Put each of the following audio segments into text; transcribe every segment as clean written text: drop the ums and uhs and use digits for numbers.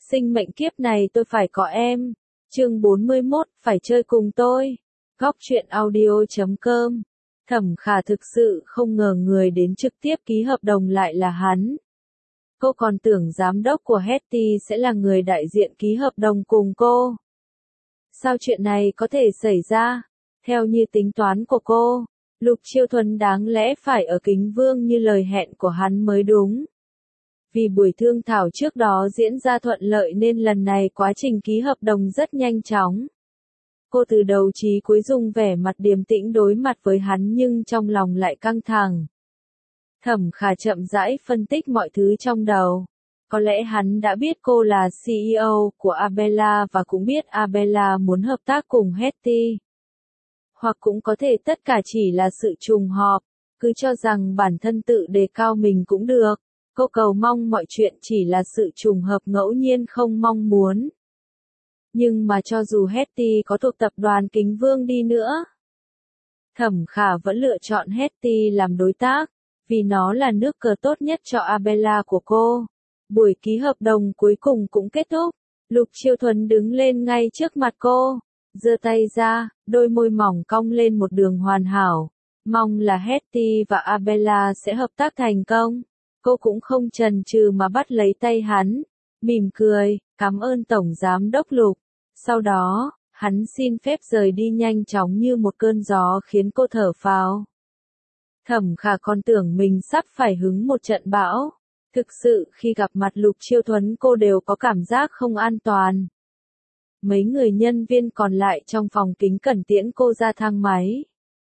Sinh mệnh kiếp này tôi phải có em. Chương 41, phải chơi cùng tôi. Góc truyện audio.com. Thẩm Khả thực sự không ngờ người đến trực tiếp ký hợp đồng lại là hắn. Cô còn tưởng giám đốc của Hetty sẽ là người đại diện ký hợp đồng cùng cô. Sao chuyện này có thể xảy ra? Theo như tính toán của cô, Lục Chiêu Thuần đáng lẽ phải ở Kính Vương như lời hẹn của hắn mới đúng. Vì buổi thương thảo trước đó diễn ra thuận lợi nên lần này quá trình ký hợp đồng rất nhanh chóng. Cô từ đầu chí cuối dùng vẻ mặt điềm tĩnh đối mặt với hắn nhưng trong lòng lại căng thẳng. Thẩm Khả chậm rãi phân tích mọi thứ trong đầu. Có lẽ hắn đã biết cô là CEO của Abella và cũng biết Abella muốn hợp tác cùng Hetty. Hoặc cũng có thể tất cả chỉ là sự trùng hợp, cứ cho rằng bản thân tự đề cao mình cũng được. Cô cầu mong mọi chuyện chỉ là sự trùng hợp ngẫu nhiên không mong muốn. Nhưng mà cho dù Hetty có thuộc tập đoàn Kính Vương đi nữa, Thẩm Khả vẫn lựa chọn Hetty làm đối tác, vì nó là nước cờ tốt nhất cho Abella của cô. Buổi ký hợp đồng cuối cùng cũng kết thúc, Lục Chiêu Thuần đứng lên ngay trước mặt cô, giơ tay ra, đôi môi mỏng cong lên một đường hoàn hảo, mong là Hetty và Abella sẽ hợp tác thành công. Cô cũng không chần chừ mà bắt lấy tay hắn, mỉm cười, cảm ơn Tổng Giám đốc Lục. Sau đó, hắn xin phép rời đi nhanh chóng như một cơn gió khiến cô thở phào. Thẩm Khả còn tưởng mình sắp phải hứng một trận bão. Thực sự khi gặp mặt Lục Chiêu Thuần cô đều có cảm giác không an toàn. Mấy người nhân viên còn lại trong phòng kính cẩn tiễn cô ra thang máy.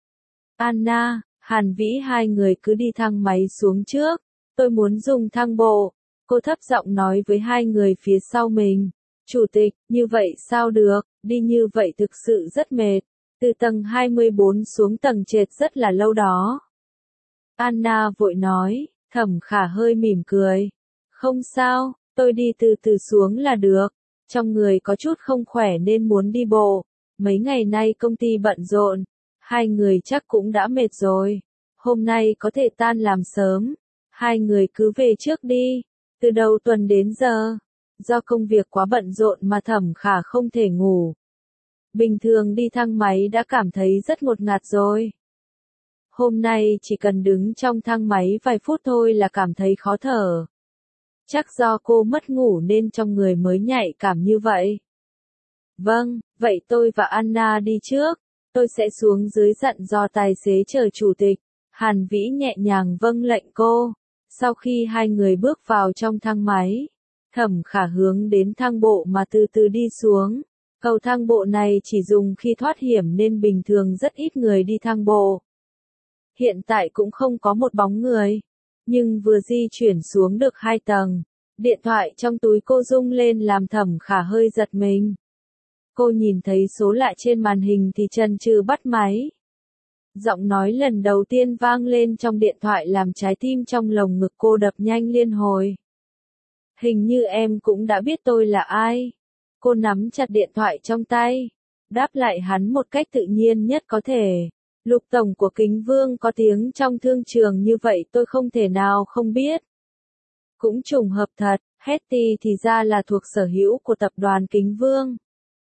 Anna, Hàn Vĩ hai người cứ đi thang máy xuống trước. Tôi muốn dùng thang bộ. Cô thấp giọng nói với hai người phía sau mình. Chủ tịch, như vậy sao được, đi như vậy thực sự rất mệt. Từ tầng 24 xuống tầng trệt rất là lâu đó. Anna vội nói, Thẩm Khả hơi mỉm cười. Không sao, tôi đi từ từ xuống là được. Trong người có chút không khỏe nên muốn đi bộ. Mấy ngày nay công ty bận rộn. Hai người chắc cũng đã mệt rồi. Hôm nay có thể tan làm sớm. Hai người cứ về trước đi. Từ đầu tuần đến giờ, do công việc quá bận rộn mà Thẩm Khả không thể ngủ. Bình thường đi thang máy đã cảm thấy rất ngột ngạt rồi. Hôm nay chỉ cần đứng trong thang máy vài phút thôi là cảm thấy khó thở. Chắc do cô mất ngủ nên trong người mới nhạy cảm như vậy. Vâng, vậy tôi và Anna đi trước. Tôi sẽ xuống dưới dặn dò tài xế chờ chủ tịch. Hàn Vĩ nhẹ nhàng vâng lệnh cô. Sau khi hai người bước vào trong thang máy, Thẩm Khả hướng đến thang bộ mà từ từ đi xuống. Cầu thang bộ này chỉ dùng khi thoát hiểm nên bình thường rất ít người đi thang bộ. Hiện tại cũng không có một bóng người. Nhưng vừa di chuyển xuống được 2 tầng, điện thoại trong túi cô rung lên làm Thẩm Khả hơi giật mình. Cô nhìn thấy số lạ trên màn hình thì chần chừ bắt máy. Giọng nói lần đầu tiên vang lên trong điện thoại làm trái tim trong lồng ngực cô đập nhanh liên hồi. Hình như em cũng đã biết tôi là ai. Cô nắm chặt điện thoại trong tay, đáp lại hắn một cách tự nhiên nhất có thể. Lục tổng của Kính Vương có tiếng trong thương trường như vậy tôi không thể nào không biết. Cũng trùng hợp thật, Hetty thì ra là thuộc sở hữu của tập đoàn Kính Vương.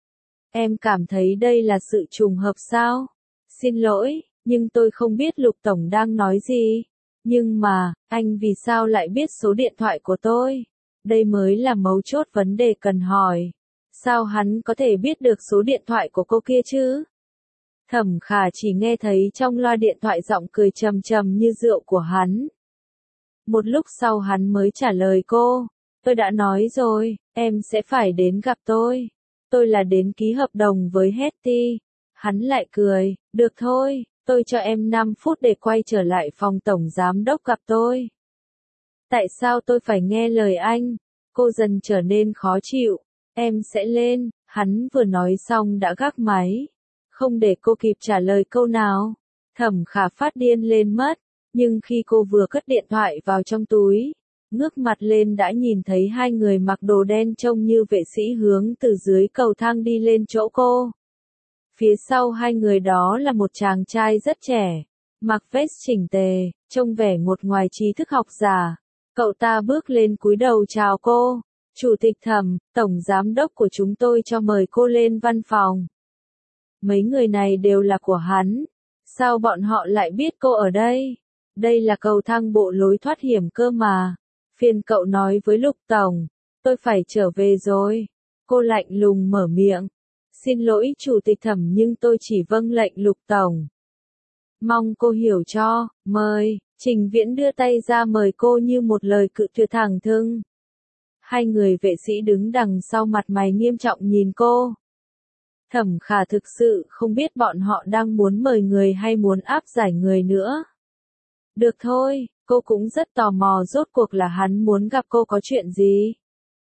Em cảm thấy đây là sự trùng hợp sao? Xin lỗi, nhưng tôi không biết Lục tổng đang nói gì. Nhưng mà, anh vì sao lại biết số điện thoại của tôi? Đây mới là mấu chốt vấn đề cần hỏi. Sao hắn có thể biết được số điện thoại của cô kia chứ? Thẩm Khả chỉ nghe thấy trong loa điện thoại giọng cười trầm trầm như rượu của hắn. Một lúc sau hắn mới trả lời cô. Tôi đã nói rồi, em sẽ phải đến gặp tôi. Tôi là đến ký hợp đồng với Hetty. Hắn lại cười, được thôi, tôi cho em 5 phút để quay trở lại phòng tổng giám đốc gặp tôi. Tại sao tôi phải nghe lời anh? Cô dần trở nên khó chịu. Em sẽ lên, hắn vừa nói xong đã gác máy. Không để cô kịp trả lời câu nào. Thẩm Khả phát điên lên mất. Nhưng khi cô vừa cất điện thoại vào trong túi, ngước mặt lên đã nhìn thấy hai người mặc đồ đen trông như vệ sĩ hướng từ dưới cầu thang đi lên chỗ cô. Phía sau hai người đó là một chàng trai rất trẻ, mặc vest chỉnh tề, trông vẻ ngột ngoài trí thức học giả. Cậu ta bước lên cúi đầu chào cô. Chủ tịch Thẩm, tổng giám đốc của chúng tôi cho mời cô lên văn phòng. Mấy người này đều là của hắn. Sao bọn họ lại biết cô ở đây? Đây là cầu thang bộ lối thoát hiểm cơ mà. Phiền cậu nói với Lục tổng, tôi phải trở về rồi. Cô lạnh lùng mở miệng. Xin lỗi Chủ tịch Thẩm nhưng tôi chỉ vâng lệnh Lục tổng. Mong cô hiểu cho, mời. Trình Viễn đưa tay ra mời cô như một lời cự tuyệt thẳng thừng. Hai người vệ sĩ đứng đằng sau mặt mày nghiêm trọng nhìn cô. Thẩm Khả thực sự không biết bọn họ đang muốn mời người hay muốn áp giải người nữa. Được thôi, cô cũng rất tò mò rốt cuộc là hắn muốn gặp cô có chuyện gì.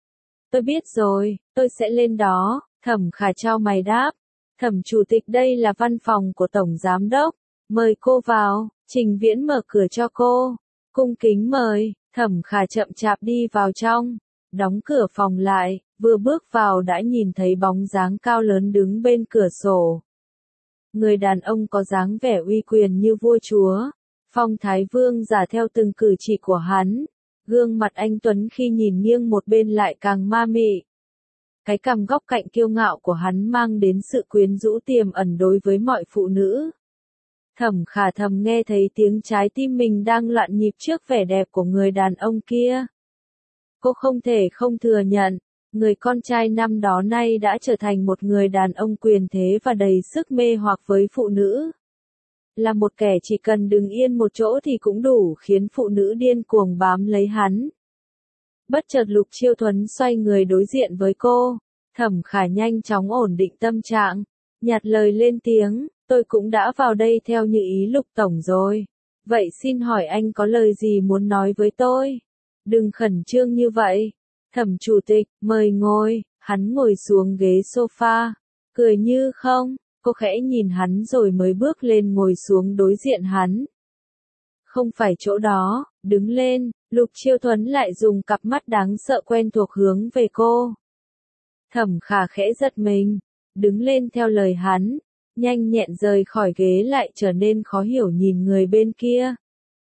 Tôi biết rồi, tôi sẽ lên đó. Thẩm Khả chau mày đáp. Thẩm chủ tịch đây là văn phòng của tổng giám đốc. Mời cô vào. Trình Viễn mở cửa cho cô. Cung kính mời. Thẩm Khả chậm chạp đi vào trong. Đóng cửa phòng lại. Vừa bước vào đã nhìn thấy bóng dáng cao lớn đứng bên cửa sổ. Người đàn ông có dáng vẻ uy quyền như vua chúa. Phong thái vương giả theo từng cử chỉ của hắn. Gương mặt anh tuấn khi nhìn nghiêng một bên lại càng ma mị. Cái cằm góc cạnh kiêu ngạo của hắn mang đến sự quyến rũ tiềm ẩn đối với mọi phụ nữ. Thẩm Khả thầm nghe thấy tiếng trái tim mình đang loạn nhịp trước vẻ đẹp của người đàn ông kia. Cô không thể không thừa nhận, người con trai năm đó nay đã trở thành một người đàn ông quyền thế và đầy sức mê hoặc với phụ nữ. Là một kẻ chỉ cần đứng yên một chỗ thì cũng đủ khiến phụ nữ điên cuồng bám lấy hắn. Bất chợt Lục Chiêu Thuấn xoay người đối diện với cô. Thẩm Khả nhanh chóng ổn định tâm trạng, nhạt lời lên tiếng, tôi cũng đã vào đây theo như ý Lục tổng rồi. Vậy xin hỏi anh có lời gì muốn nói với tôi? Đừng khẩn trương như vậy. Thẩm chủ tịch, mời ngồi. Hắn ngồi xuống ghế sofa, cười như không. Cô khẽ nhìn hắn rồi mới bước lên ngồi xuống đối diện hắn. Không phải chỗ đó, đứng lên. Lục Chiêu Thuấn lại dùng cặp mắt đáng sợ quen thuộc hướng về cô. Thẩm Khả khẽ giật mình, đứng lên theo lời hắn, nhanh nhẹn rời khỏi ghế lại trở nên khó hiểu nhìn người bên kia.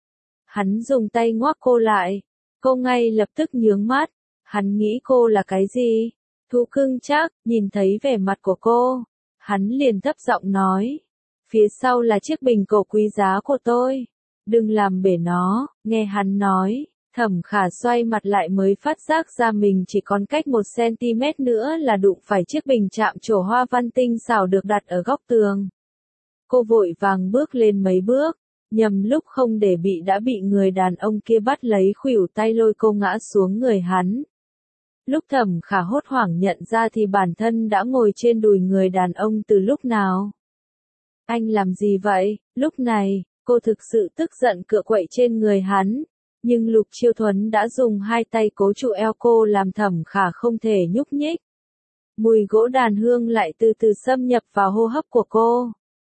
Hắn dùng tay ngoắc cô lại, cô ngay lập tức nhướng mắt, hắn nghĩ cô là cái gì? Thú cưng chắc, nhìn thấy vẻ mặt của cô, hắn liền thấp giọng nói, phía sau là chiếc bình cổ quý giá của tôi, đừng làm bể nó, nghe hắn nói. Thẩm Khả xoay mặt lại mới phát giác ra mình chỉ còn cách 1cm nữa là đụng phải chiếc bình chạm trổ hoa văn tinh xảo được đặt ở góc tường. Cô vội vàng bước lên mấy bước, nhầm lúc không để đã bị người đàn ông kia bắt lấy khuỷu tay lôi cô ngã xuống người hắn. Lúc Thẩm Khả hốt hoảng nhận ra thì bản thân đã ngồi trên đùi người đàn ông từ lúc nào. Anh làm gì vậy? Lúc này, cô thực sự tức giận cựa quậy trên người hắn. Nhưng Lục Chiêu Thuấn đã dùng hai tay cố trụ eo cô làm Thẩm Khả không thể nhúc nhích. Mùi gỗ đàn hương lại từ từ xâm nhập vào hô hấp của cô.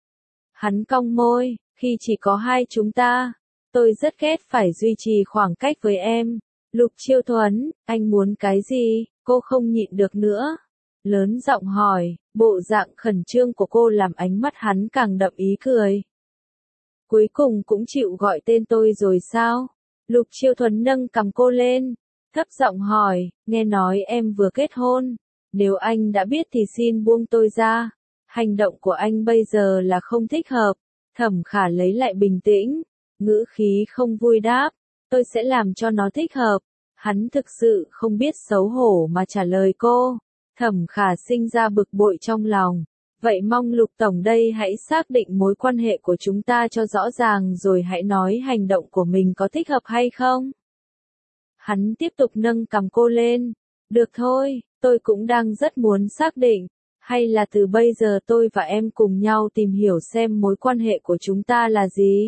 Hắn cong môi, khi chỉ có hai chúng ta, tôi rất ghét phải duy trì khoảng cách với em. Lục Chiêu Thuấn, anh muốn cái gì? Cô không nhịn được nữa. Lớn giọng hỏi, bộ dạng khẩn trương của cô làm ánh mắt hắn càng đậm ý cười. Cuối cùng cũng chịu gọi tên tôi rồi sao? Lục Chiêu Thuấn nâng cằm cô lên, thấp giọng hỏi, nghe nói em vừa kết hôn, nếu anh đã biết thì xin buông tôi ra, hành động của anh bây giờ là không thích hợp. Thẩm Khả lấy lại bình tĩnh, ngữ khí không vui đáp, tôi sẽ làm cho nó thích hợp. Hắn thực sự không biết xấu hổ mà trả lời cô. Thẩm Khả sinh ra bực bội trong lòng. Vậy mong Lục tổng đây hãy xác định mối quan hệ của chúng ta cho rõ ràng rồi hãy nói hành động của mình có thích hợp hay không. Hắn tiếp tục nâng cằm cô lên. Được thôi, tôi cũng đang rất muốn xác định. Hay là từ bây giờ tôi và em cùng nhau tìm hiểu xem mối quan hệ của chúng ta là gì.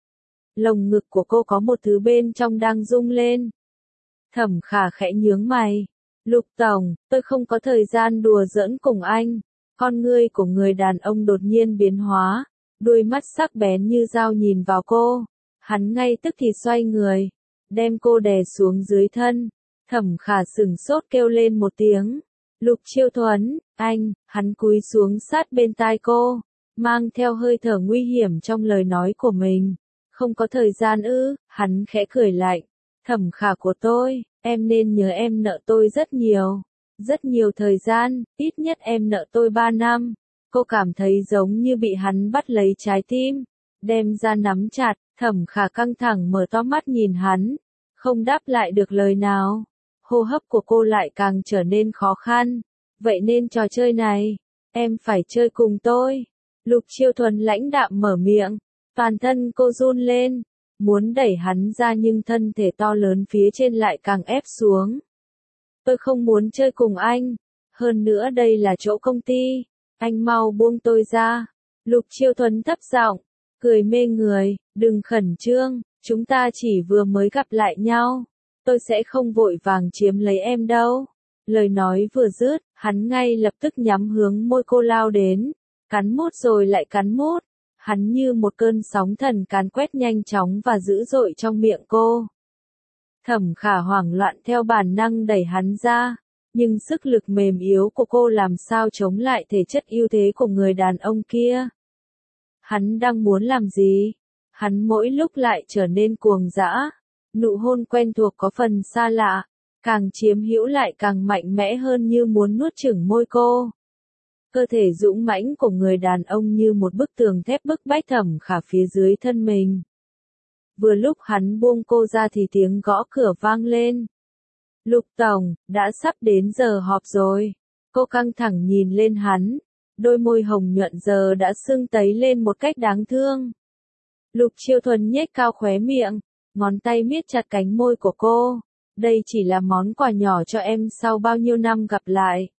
Lồng ngực của cô có một thứ bên trong đang rung lên. Thẩm Khả khẽ nhướng mày. Lục tổng, tôi không có thời gian đùa giỡn cùng anh. Con ngươi của người đàn ông đột nhiên biến hóa, đôi mắt sắc bén như dao nhìn vào cô. Hắn ngay tức thì xoay người, đem cô đè xuống dưới thân. Thẩm Khả sửng sốt kêu lên một tiếng. Lục Chiêu Thuấn, anh, hắn cúi xuống sát bên tai cô, mang theo hơi thở nguy hiểm trong lời nói của mình. Không có thời gian ư? Hắn khẽ cười lạnh. Thẩm Khả của tôi, em nên nhớ em nợ tôi rất nhiều thời gian, ít nhất em nợ tôi 3 năm. Cô cảm thấy giống như bị hắn bắt lấy trái tim, đem ra nắm chặt. Thẩm Khả căng thẳng mở to mắt nhìn hắn, không đáp lại được lời nào. Hô hấp của cô lại càng trở nên khó khăn. Vậy nên trò chơi này, em phải chơi cùng tôi. Lục Chiêu Thuần lãnh đạm mở miệng, toàn thân cô run lên, muốn đẩy hắn ra nhưng thân thể to lớn phía trên lại càng ép xuống. Tôi không muốn chơi cùng anh, hơn nữa đây là chỗ công ty, anh mau buông tôi ra. Lục Chiêu Thuần thấp giọng, cười mê người, đừng khẩn trương, chúng ta chỉ vừa mới gặp lại nhau, tôi sẽ không vội vàng chiếm lấy em đâu. Lời nói vừa dứt, hắn ngay lập tức nhắm hướng môi cô lao đến, cắn mút rồi lại cắn mút, hắn như một cơn sóng thần càn quét nhanh chóng và dữ dội trong miệng cô. Thẩm Khả hoảng loạn theo bản năng đẩy hắn ra, nhưng sức lực mềm yếu của cô làm sao chống lại thể chất ưu thế của người đàn ông kia. Hắn đang muốn làm gì? Hắn mỗi lúc lại trở nên cuồng dã. Nụ hôn quen thuộc có phần xa lạ, càng chiếm hữu lại càng mạnh mẽ hơn như muốn nuốt chửng môi cô. Cơ thể dũng mãnh của người đàn ông như một bức tường thép bức bách Thẩm Khả phía dưới thân mình. Vừa lúc hắn buông cô ra thì tiếng gõ cửa vang lên. Lục tổng, đã sắp đến giờ họp rồi. Cô căng thẳng nhìn lên hắn, đôi môi hồng nhuận giờ đã sưng tấy lên một cách đáng thương. Lục Chiêu Thuần nhếch cao khóe miệng, ngón tay miết chặt cánh môi của cô. Đây chỉ là món quà nhỏ cho em sau bao nhiêu năm gặp lại.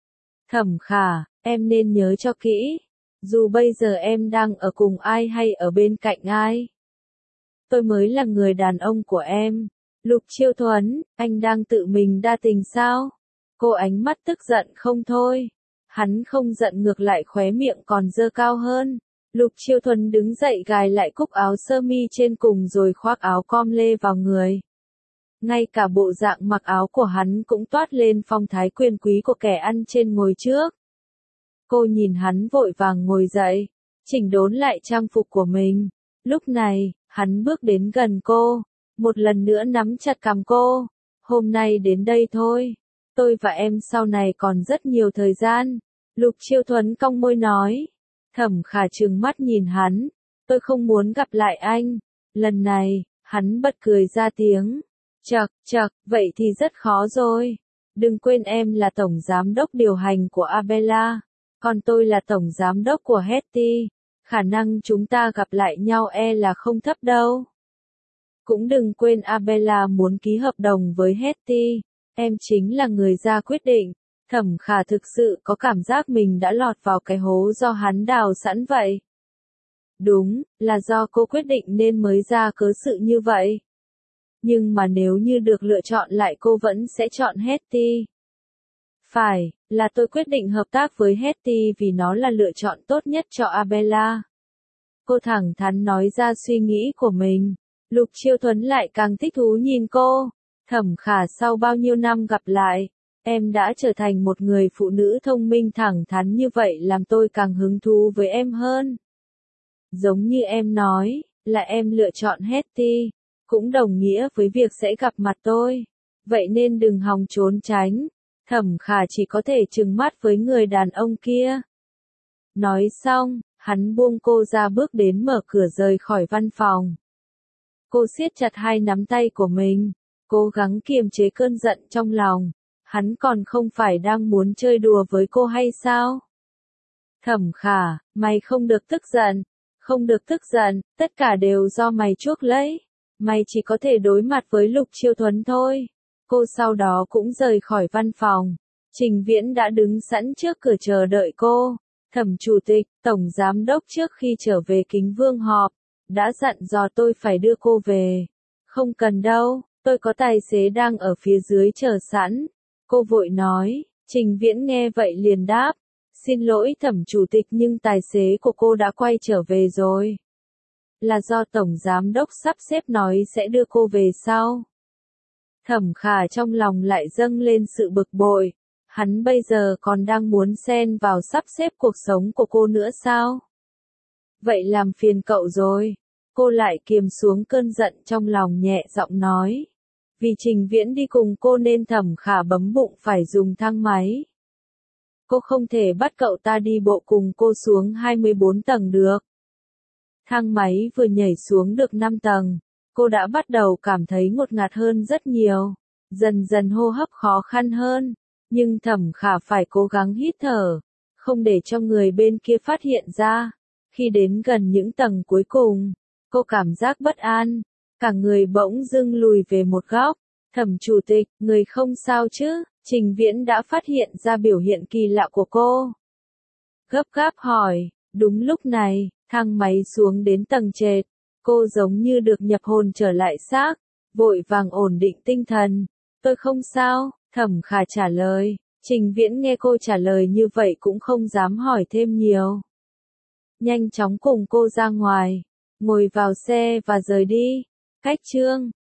Thẩm Khả, em nên nhớ cho kỹ, dù bây giờ em đang ở cùng ai hay ở bên cạnh ai, tôi mới là người đàn ông của em. Lục Chiêu Thuần, anh đang tự mình đa tình sao? Cô ánh mắt tức giận không thôi. Hắn không giận ngược lại khóe miệng còn dơ cao hơn. Lục Chiêu Thuần đứng dậy gài lại cúc áo sơ mi trên cùng rồi khoác áo com lê vào người. Ngay cả bộ dạng mặc áo của hắn cũng toát lên phong thái quyền quý của kẻ ăn trên ngồi trước. Cô nhìn hắn vội vàng ngồi dậy, chỉnh đốn lại trang phục của mình. Lúc này, hắn bước đến gần cô, một lần nữa nắm chặt cằm cô. Hôm nay đến đây thôi, tôi và em sau này còn rất nhiều thời gian. Lục Chiêu Thuần cong môi nói. Thẩm Khả trừng mắt nhìn hắn, tôi không muốn gặp lại anh. Lần này, hắn bật cười ra tiếng. Chậc, vậy thì rất khó rồi. Đừng quên em là tổng giám đốc điều hành của Abela, còn tôi là tổng giám đốc của Hetty. Khả năng chúng ta gặp lại nhau là không thấp đâu. Cũng đừng quên Abela muốn ký hợp đồng với Hetty. Em chính là người ra quyết định. Thẩm Khả thực sự có cảm giác mình đã lọt vào cái hố do hắn đào sẵn vậy. Đúng, là do cô quyết định nên mới ra cớ sự như vậy. Nhưng mà nếu như được lựa chọn lại cô vẫn sẽ chọn Hetty. Phải, là tôi quyết định hợp tác với Hetty vì nó là lựa chọn tốt nhất cho Abela. Cô thẳng thắn nói ra suy nghĩ của mình. Lục Chiêu Thuần lại càng thích thú nhìn cô. Thẩm Khả, sau bao nhiêu năm gặp lại, em đã trở thành một người phụ nữ thông minh thẳng thắn như vậy làm tôi càng hứng thú với em hơn. Giống như em nói, là em lựa chọn Hetty, cũng đồng nghĩa với việc sẽ gặp mặt tôi. Vậy nên đừng hòng trốn tránh. Thẩm Khả chỉ có thể trừng mắt với người đàn ông kia. Nói xong, hắn buông cô ra bước đến mở cửa rời khỏi văn phòng. Cô siết chặt hai nắm tay của mình, cố gắng kiềm chế cơn giận trong lòng. Hắn còn không phải đang muốn chơi đùa với cô hay sao? Thẩm Khả, mày không được tức giận. Không được tức giận, tất cả đều do mày chuốc lấy. Mày chỉ có thể đối mặt với Lục Chiêu Thuần thôi. Cô sau đó cũng rời khỏi văn phòng. Trình Viễn đã đứng sẵn trước cửa chờ đợi cô. Thẩm chủ tịch, tổng giám đốc trước khi trở về Kính Vương họp, đã dặn dò tôi phải đưa cô về. Không cần đâu, tôi có tài xế đang ở phía dưới chờ sẵn. Cô vội nói. Trình Viễn nghe vậy liền đáp. Xin lỗi thẩm chủ tịch nhưng tài xế của cô đã quay trở về rồi. Là do tổng giám đốc sắp xếp nói sẽ đưa cô về sau. Thẩm Khả trong lòng lại dâng lên sự bực bội. Hắn bây giờ còn đang muốn xen vào sắp xếp cuộc sống của cô nữa sao? Vậy làm phiền cậu rồi. Cô lại kiềm xuống cơn giận trong lòng nhẹ giọng nói. Vì Trình Viễn đi cùng cô nên Thẩm Khả bấm bụng phải dùng thang máy. Cô không thể bắt cậu ta đi bộ cùng cô xuống 24 tầng được. Thang máy vừa nhảy xuống được 5 tầng, cô đã bắt đầu cảm thấy ngột ngạt hơn rất nhiều, dần dần hô hấp khó khăn hơn, nhưng Thẩm Khả phải cố gắng hít thở, không để cho người bên kia phát hiện ra. Khi đến gần những tầng cuối cùng, cô cảm giác bất an, cả người bỗng dưng lùi về một góc. Thẩm chủ tịch, người không sao chứ? Trình Viễn đã phát hiện ra biểu hiện kỳ lạ của cô. Gấp gáp hỏi, đúng lúc này, thang máy xuống đến tầng trệt, cô giống như được nhập hồn trở lại xác, vội vàng ổn định tinh thần. Tôi không sao, Thẩm Khả trả lời. Trình Viễn nghe cô trả lời như vậy cũng không dám hỏi thêm nhiều. Nhanh chóng cùng cô ra ngoài, ngồi vào xe và rời đi. Cách chương